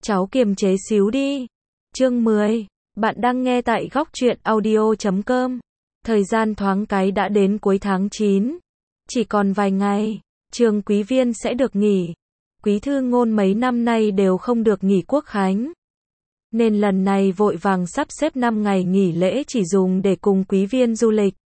cháu kiềm chế xíu đi. Chương 10. Bạn đang nghe tại góc truyện audio.com. Thời gian thoáng cái đã đến cuối tháng 9. Chỉ còn vài ngày, trường Quý Viên sẽ được nghỉ. Quý Thư Ngôn mấy năm nay đều không được nghỉ Quốc khánh. Nên lần này vội vàng sắp xếp 5 ngày nghỉ lễ chỉ dùng để cùng Quý Viên du lịch.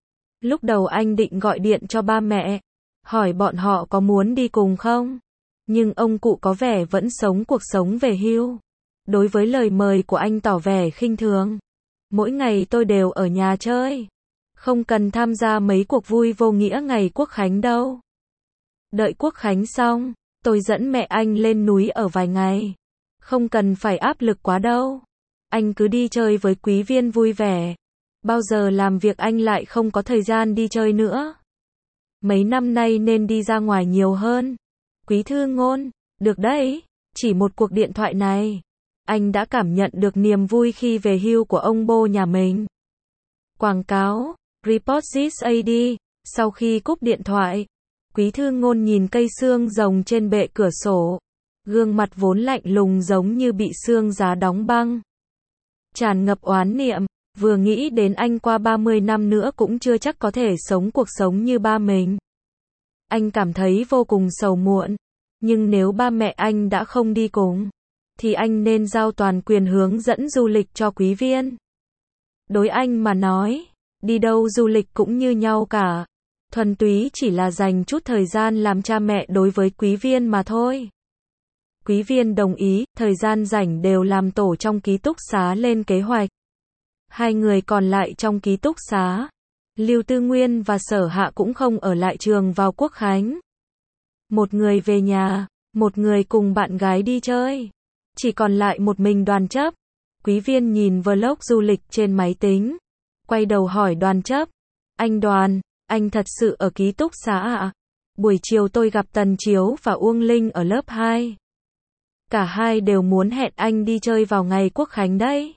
Lúc đầu anh định gọi điện cho ba mẹ, hỏi bọn họ có muốn đi cùng không? Nhưng ông cụ có vẻ vẫn sống cuộc sống về hưu. Đối với lời mời của anh tỏ vẻ khinh thường. Mỗi ngày tôi đều ở nhà chơi. Không cần tham gia mấy cuộc vui vô nghĩa ngày Quốc khánh đâu. Đợi Quốc khánh xong, tôi dẫn mẹ anh lên núi ở vài ngày. Không cần phải áp lực quá đâu. Anh cứ đi chơi với Quý Viên vui vẻ. Bao giờ làm việc anh lại không có thời gian đi chơi nữa. Mấy năm nay nên đi ra ngoài nhiều hơn. Quý Thư Ngôn, được đấy, chỉ một cuộc điện thoại này, anh đã cảm nhận được niềm vui khi về hưu của ông bô nhà mình. Quảng cáo, Report this AD, sau khi cúp điện thoại, Quý Thư Ngôn nhìn cây xương rồng trên bệ cửa sổ, gương mặt vốn lạnh lùng giống như bị xương giá đóng băng. Tràn ngập oán niệm, vừa nghĩ đến anh qua 30 năm nữa cũng chưa chắc có thể sống cuộc sống như ba mình. Anh cảm thấy vô cùng sầu muộn, nhưng nếu ba mẹ anh đã không đi cùng, thì anh nên giao toàn quyền hướng dẫn du lịch cho Quý Viên. Đối anh mà nói, đi đâu du lịch cũng như nhau cả, thuần túy chỉ là dành chút thời gian làm cha mẹ đối với Quý Viên mà thôi. Quý Viên đồng ý, thời gian rảnh đều làm tổ trong ký túc xá lên kế hoạch. Hai người còn lại trong ký túc xá, Lưu Tư Nguyên và Sở Hạ cũng không ở lại trường vào Quốc khánh. Một người về nhà, một người cùng bạn gái đi chơi. Chỉ còn lại một mình Đoàn Chấp. Quý Viên nhìn vlog du lịch trên máy tính, quay đầu hỏi Đoàn Chấp. Anh Đoàn, anh thật sự ở ký túc xá ạ? Buổi chiều tôi gặp Tần Chiếu và Uông Linh ở lớp 2. Cả hai đều muốn hẹn anh đi chơi vào ngày Quốc khánh đấy.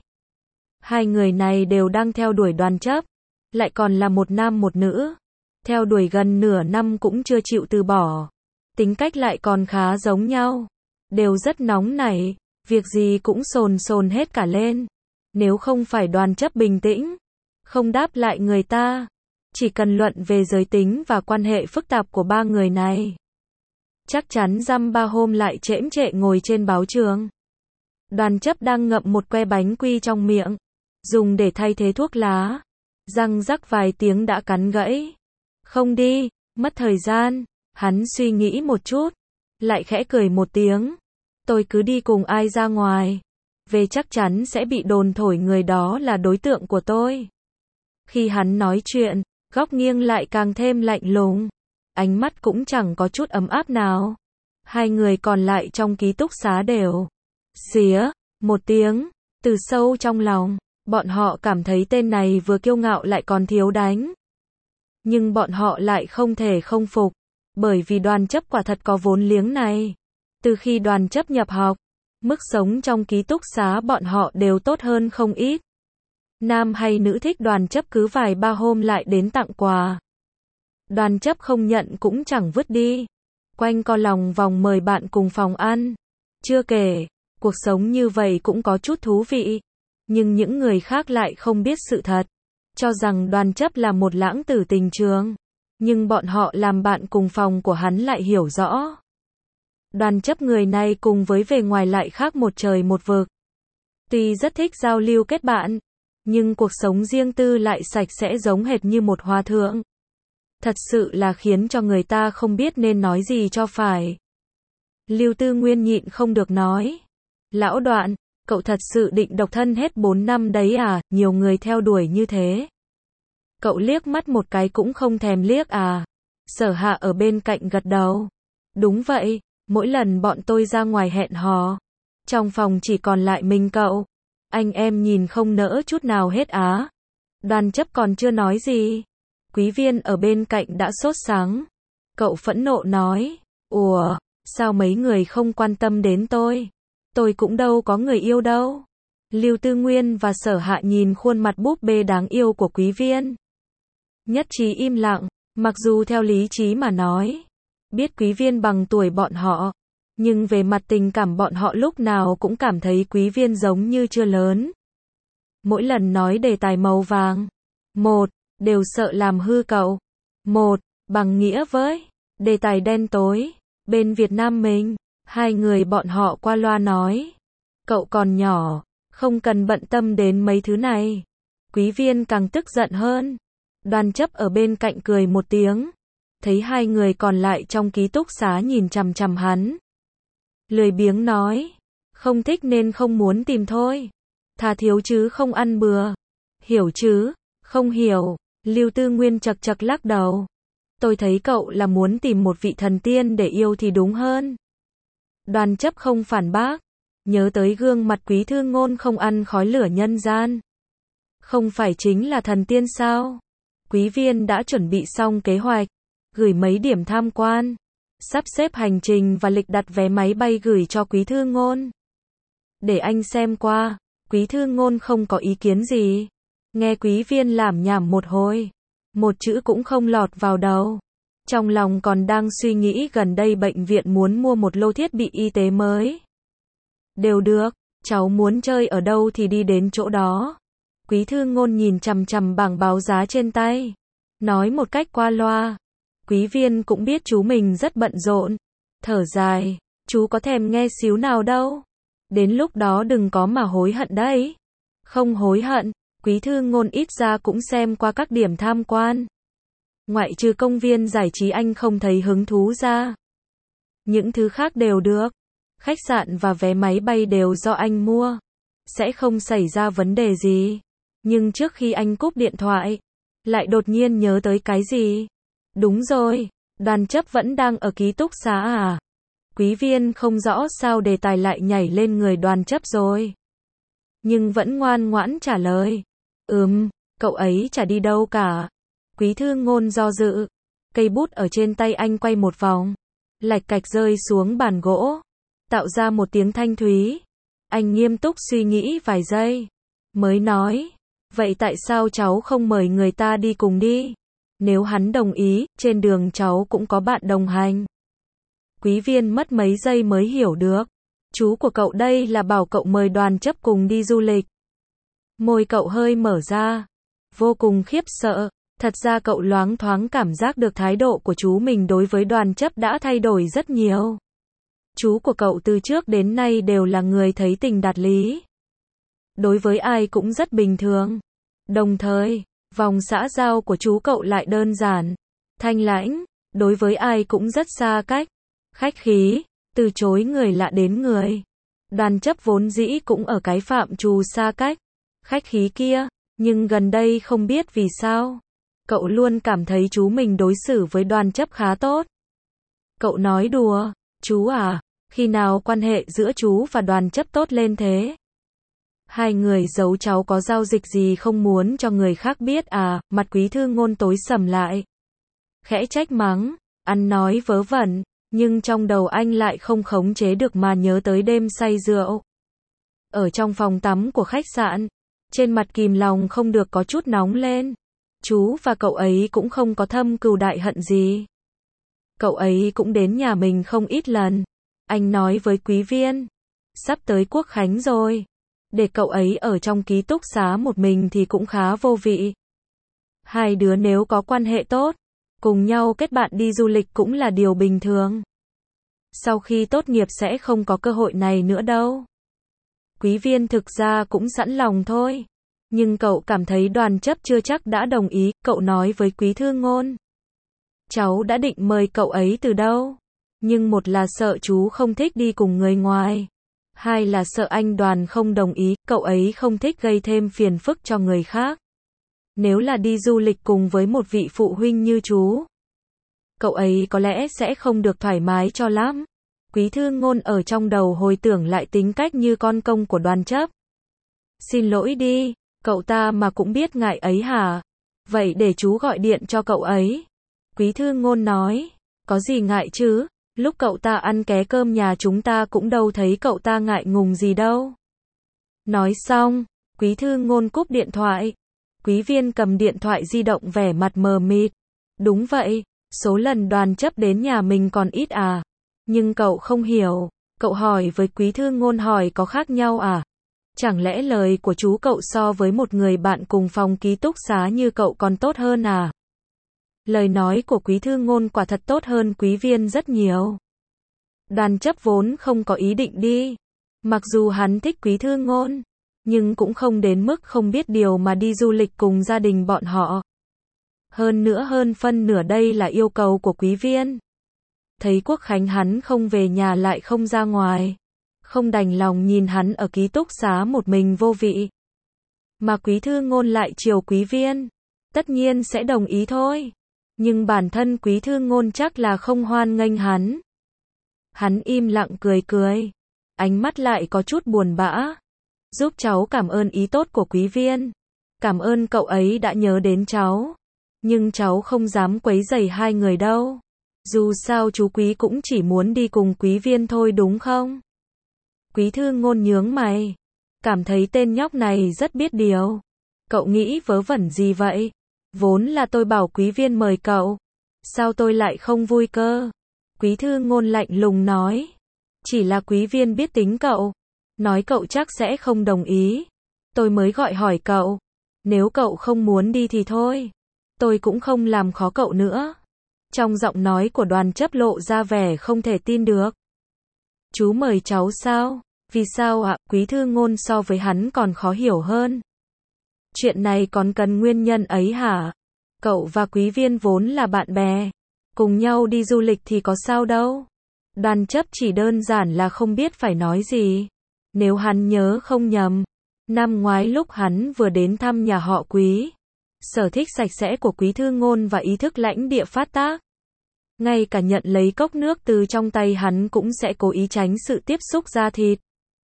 Hai người này đều đang theo đuổi Đoàn Chấp, lại còn là một nam một nữ. Theo đuổi gần nửa năm cũng chưa chịu từ bỏ. Tính cách lại còn khá giống nhau. Đều rất nóng nảy, việc gì cũng sồn hết cả lên. Nếu không phải Đoàn Chấp bình tĩnh, không đáp lại người ta, chỉ cần luận về giới tính và quan hệ phức tạp của ba người này, chắc chắn dăm ba hôm lại chễm chệ ngồi trên báo trường. Đoàn Chấp đang ngậm một que bánh quy trong miệng, dùng để thay thế thuốc lá. Răng rắc vài tiếng đã cắn gãy. Không đi, mất thời gian. Hắn suy nghĩ một chút, lại khẽ cười một tiếng. Tôi cứ đi cùng ai ra ngoài, về chắc chắn sẽ bị đồn thổi người đó là đối tượng của tôi. Khi hắn nói chuyện, góc nghiêng lại càng thêm lạnh lùng. Ánh mắt cũng chẳng có chút ấm áp nào. Hai người còn lại trong ký túc xá đều xía một tiếng, từ sâu trong lòng. Bọn họ cảm thấy tên này vừa kiêu ngạo lại còn thiếu đánh. Nhưng bọn họ lại không thể không phục, bởi vì Đoàn Chấp quả thật có vốn liếng này. Từ khi Đoàn Chấp nhập học, mức sống trong ký túc xá bọn họ đều tốt hơn không ít. Nam hay nữ thích Đoàn Chấp cứ vài ba hôm lại đến tặng quà. Đoàn Chấp không nhận cũng chẳng vứt đi. Quanh co lòng vòng mời bạn cùng phòng ăn. Chưa kể, cuộc sống như vậy cũng có chút thú vị. Nhưng những người khác lại không biết sự thật, cho rằng Đoàn Chấp là một lãng tử tình trường. Nhưng bọn họ làm bạn cùng phòng của hắn lại hiểu rõ. Đoàn Chấp người này cùng với về ngoài lại khác một trời một vực. Tuy rất thích giao lưu kết bạn, nhưng cuộc sống riêng tư lại sạch sẽ giống hệt như một hòa thượng. Thật sự là khiến cho người ta không biết nên nói gì cho phải. Lưu Tư Nguyên nhịn không được nói. Lão Đoạn, cậu thật sự định độc thân hết 4 năm đấy à, nhiều người theo đuổi như thế. Cậu liếc mắt một cái cũng không thèm liếc à. Sở Hạ ở bên cạnh gật đầu. Đúng vậy, mỗi lần bọn tôi ra ngoài hẹn hò, trong phòng chỉ còn lại mình cậu. Anh em nhìn không nỡ chút nào hết á. Đoàn Chấp còn chưa nói gì, Quý Viên ở bên cạnh đã sốt sắng. Cậu phẫn nộ nói, ủa, sao mấy người không quan tâm đến tôi? Tôi cũng đâu có người yêu đâu. Lưu Tư Nguyên và Sở Hạ nhìn khuôn mặt búp bê đáng yêu của Quý Viên, nhất trí im lặng. Mặc dù theo lý trí mà nói, biết Quý Viên bằng tuổi bọn họ, Nhưng về mặt tình cảm bọn họ lúc nào cũng cảm thấy Quý Viên giống như chưa lớn. Mỗi lần nói đề tài màu vàng, một, đều sợ làm hư cậu. Một, bằng nghĩa với đề tài đen tối, bên Việt Nam mình, hai người bọn họ qua loa nói. Cậu còn nhỏ, không cần bận tâm đến mấy thứ này. Quý Viên càng tức giận hơn. Đoàn Chấp ở bên cạnh cười một tiếng. Thấy hai người còn lại trong ký túc xá nhìn chằm chằm hắn. Lười biếng nói. Không thích nên không muốn tìm thôi. Thà thiếu chứ không ăn bừa. Hiểu chứ? Không hiểu. Lưu Tư Nguyên chật chật lắc đầu. Tôi thấy cậu là muốn tìm một vị thần tiên để yêu thì đúng hơn. Đoàn Chấp không phản bác. Nhớ tới gương mặt Quý Thư Ngôn không ăn khói lửa nhân gian. Không phải chính là thần tiên sao? Quý Viên đã chuẩn bị xong kế hoạch, gửi mấy điểm tham quan, sắp xếp hành trình và lịch đặt vé máy bay gửi cho Quý Thư Ngôn. Để anh xem qua. Quý Thư Ngôn không có ý kiến gì. Nghe Quý Viên lảm nhảm một hồi, một chữ cũng không lọt vào đầu. Trong lòng còn đang suy nghĩ gần đây bệnh viện muốn mua một lô thiết bị y tế mới. Đều được, cháu muốn chơi ở đâu thì đi đến chỗ đó. Quý Thư Ngôn nhìn chằm chằm bảng báo giá trên tay, nói một cách qua loa. Quý Viên cũng biết chú mình rất bận rộn, thở dài, chú có thèm nghe xíu nào đâu. Đến lúc đó đừng có mà hối hận đấy. Không hối hận, Quý Thư Ngôn ít ra cũng xem qua các điểm tham quan. Ngoại trừ công viên giải trí anh không thấy hứng thú ra. Những thứ khác đều được. Khách sạn và vé máy bay đều do anh mua. Sẽ không xảy ra vấn đề gì. Nhưng trước khi anh cúp điện thoại, lại đột nhiên nhớ tới cái gì? Đúng rồi, Đoàn Chấp vẫn đang ở ký túc xá à? Quý Viên không rõ sao đề tài lại nhảy lên người Đoàn Chấp rồi. Nhưng vẫn ngoan ngoãn trả lời. Cậu ấy chả đi đâu cả. Quý Thư Ngôn do dự. Cây bút ở trên tay anh quay một vòng, lạch cạch rơi xuống bàn gỗ, tạo ra một tiếng thanh thúy. Anh nghiêm túc suy nghĩ vài giây, mới nói, vậy tại sao cháu không mời người ta đi cùng đi? Nếu hắn đồng ý, trên đường cháu cũng có bạn đồng hành. Quý Viên mất mấy giây mới hiểu được. Chú của cậu đây là bảo cậu mời Đoàn Chấp cùng đi du lịch. Môi cậu hơi mở ra, vô cùng khiếp sợ. Thật ra cậu loáng thoáng cảm giác được thái độ của chú mình đối với Đoàn Chấp đã thay đổi rất nhiều. Chú của cậu từ trước đến nay đều là người thấy tình đạt lý. Đối với ai cũng rất bình thường. Đồng thời, vòng xã giao của chú cậu lại đơn giản, thanh lãnh, đối với ai cũng rất xa cách, khách khí, từ chối người lạ đến người. Đoàn Chấp vốn dĩ cũng ở cái phạm trù xa cách, khách khí kia, nhưng gần đây không biết vì sao, cậu luôn cảm thấy chú mình đối xử với Đoàn Chấp khá tốt. Cậu nói đùa, chú à, khi nào quan hệ giữa chú và Đoàn Chấp tốt lên thế? Hai người giấu cháu có giao dịch gì không muốn cho người khác biết à? Mặt Quý Thư Ngôn tối sầm lại, khẽ trách mắng, ăn nói vớ vẩn, nhưng trong đầu anh lại không khống chế được mà nhớ tới đêm say rượu. Ở trong phòng tắm của khách sạn, trên mặt kìm lòng không được có chút nóng lên. Chú và cậu ấy cũng không có thâm cừu đại hận gì. Cậu ấy cũng đến nhà mình không ít lần. Anh nói với Quý Viên, sắp tới Quốc Khánh rồi, để cậu ấy ở trong ký túc xá một mình thì cũng khá vô vị. Hai đứa nếu có quan hệ tốt, cùng nhau kết bạn đi du lịch cũng là điều bình thường. Sau khi tốt nghiệp sẽ không có cơ hội này nữa đâu. Quý Viên thực ra cũng sẵn lòng thôi. Nhưng cậu cảm thấy Đoàn Chấp chưa chắc đã đồng ý, cậu nói với Quý Thư Ngôn. Cháu đã định mời cậu ấy từ đâu. Nhưng một là sợ chú không thích đi cùng người ngoài. Hai là sợ anh Đoàn không đồng ý, cậu ấy không thích gây thêm phiền phức cho người khác. Nếu là đi du lịch cùng với một vị phụ huynh như chú, cậu ấy có lẽ sẽ không được thoải mái cho lắm. Quý Thư Ngôn ở trong đầu hồi tưởng lại tính cách như con công của Đoàn Chấp. Xin lỗi đi, cậu ta mà cũng biết ngại ấy hả? Vậy để chú gọi điện cho cậu ấy. Quý Thư Ngôn nói, có gì ngại chứ, lúc cậu ta ăn ké cơm nhà chúng ta cũng đâu thấy cậu ta ngại ngùng gì đâu. Nói xong, Quý Thư Ngôn cúp điện thoại. Quý Viên cầm điện thoại di động vẻ mặt mờ mịt. Đúng vậy, số lần Đoàn Chấp đến nhà mình còn ít à? Nhưng cậu không hiểu. Cậu hỏi với Quý Thư Ngôn hỏi có khác nhau à? Chẳng lẽ lời của chú cậu so với một người bạn cùng phòng ký túc xá như cậu còn tốt hơn à? Lời nói của Quý Thư Ngôn quả thật tốt hơn Quý Viên rất nhiều. Đoàn Chấp vốn không có ý định đi. Mặc dù hắn thích Quý Thư Ngôn, nhưng cũng không đến mức không biết điều mà đi du lịch cùng gia đình bọn họ. Hơn nữa hơn phân nửa đây là yêu cầu của Quý Viên. Thấy Quốc Khánh hắn không về nhà lại không ra ngoài. Không đành lòng nhìn hắn ở ký túc xá một mình vô vị. Mà Quý Thư Ngôn lại chiều Quý Viên. Tất nhiên sẽ đồng ý thôi. Nhưng bản thân Quý Thư Ngôn chắc là không hoan nghênh hắn. Hắn im lặng cười cười. Ánh mắt lại có chút buồn bã. Giúp cháu cảm ơn ý tốt của Quý Viên. Cảm ơn cậu ấy đã nhớ đến cháu. Nhưng cháu không dám quấy rầy hai người đâu. Dù sao chú Quý cũng chỉ muốn đi cùng Quý Viên thôi đúng không? Quý Thư Ngôn nhướng mày. Cảm thấy tên nhóc này rất biết điều. Cậu nghĩ vớ vẩn gì vậy? Vốn là tôi bảo Quý Viên mời cậu. Sao tôi lại không vui cơ? Quý Thư Ngôn lạnh lùng nói. Chỉ là Quý Viên biết tính cậu. Nói cậu chắc sẽ không đồng ý. Tôi mới gọi hỏi cậu. Nếu cậu không muốn đi thì thôi. Tôi cũng không làm khó cậu nữa. Trong giọng nói của Đoàn Chấp lộ ra vẻ không thể tin được. Chú mời cháu sao? Vì sao ạ? Quý Thư Ngôn so với hắn còn khó hiểu hơn. Chuyện này còn cần nguyên nhân ấy hả? Cậu và Quý Viên vốn là bạn bè. Cùng nhau đi du lịch thì có sao đâu. Đoàn Chấp chỉ đơn giản là không biết phải nói gì. Nếu hắn nhớ không nhầm, năm ngoái lúc hắn vừa đến thăm nhà họ Quý, sở thích sạch sẽ của Quý Thư Ngôn và ý thức lãnh địa phát tác. Ngay cả nhận lấy cốc nước từ trong tay hắn cũng sẽ cố ý tránh sự tiếp xúc da thịt.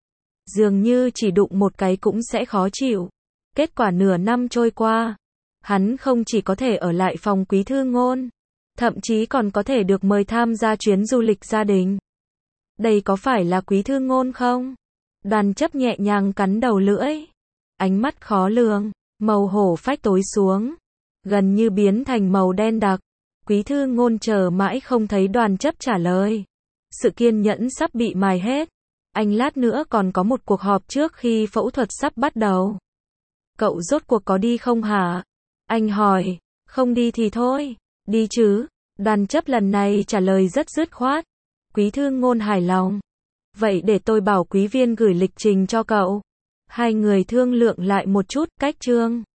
Dường như chỉ đụng một cái cũng sẽ khó chịu. Kết quả nửa năm trôi qua, hắn không chỉ có thể ở lại phòng Quý Thư Ngôn, thậm chí còn có thể được mời tham gia chuyến du lịch gia đình. Đây có phải là Quý Thư Ngôn không? Đoàn Chấp nhẹ nhàng cắn đầu lưỡi. Ánh mắt khó lường, màu hổ phách tối xuống, gần như biến thành màu đen đặc. Quý Thư Ngôn chờ mãi không thấy Đoàn Chấp trả lời. Sự kiên nhẫn sắp bị mài hết. Anh lát nữa còn có một cuộc họp trước khi phẫu thuật sắp bắt đầu. Cậu rốt cuộc có đi không hả? Anh hỏi. Không đi thì thôi. Đi chứ. Đoàn Chấp lần này trả lời rất dứt khoát. Quý Thư Ngôn hài lòng. Vậy để tôi bảo Quý Viên gửi lịch trình cho cậu. Hai người thương lượng lại một chút, cách chương.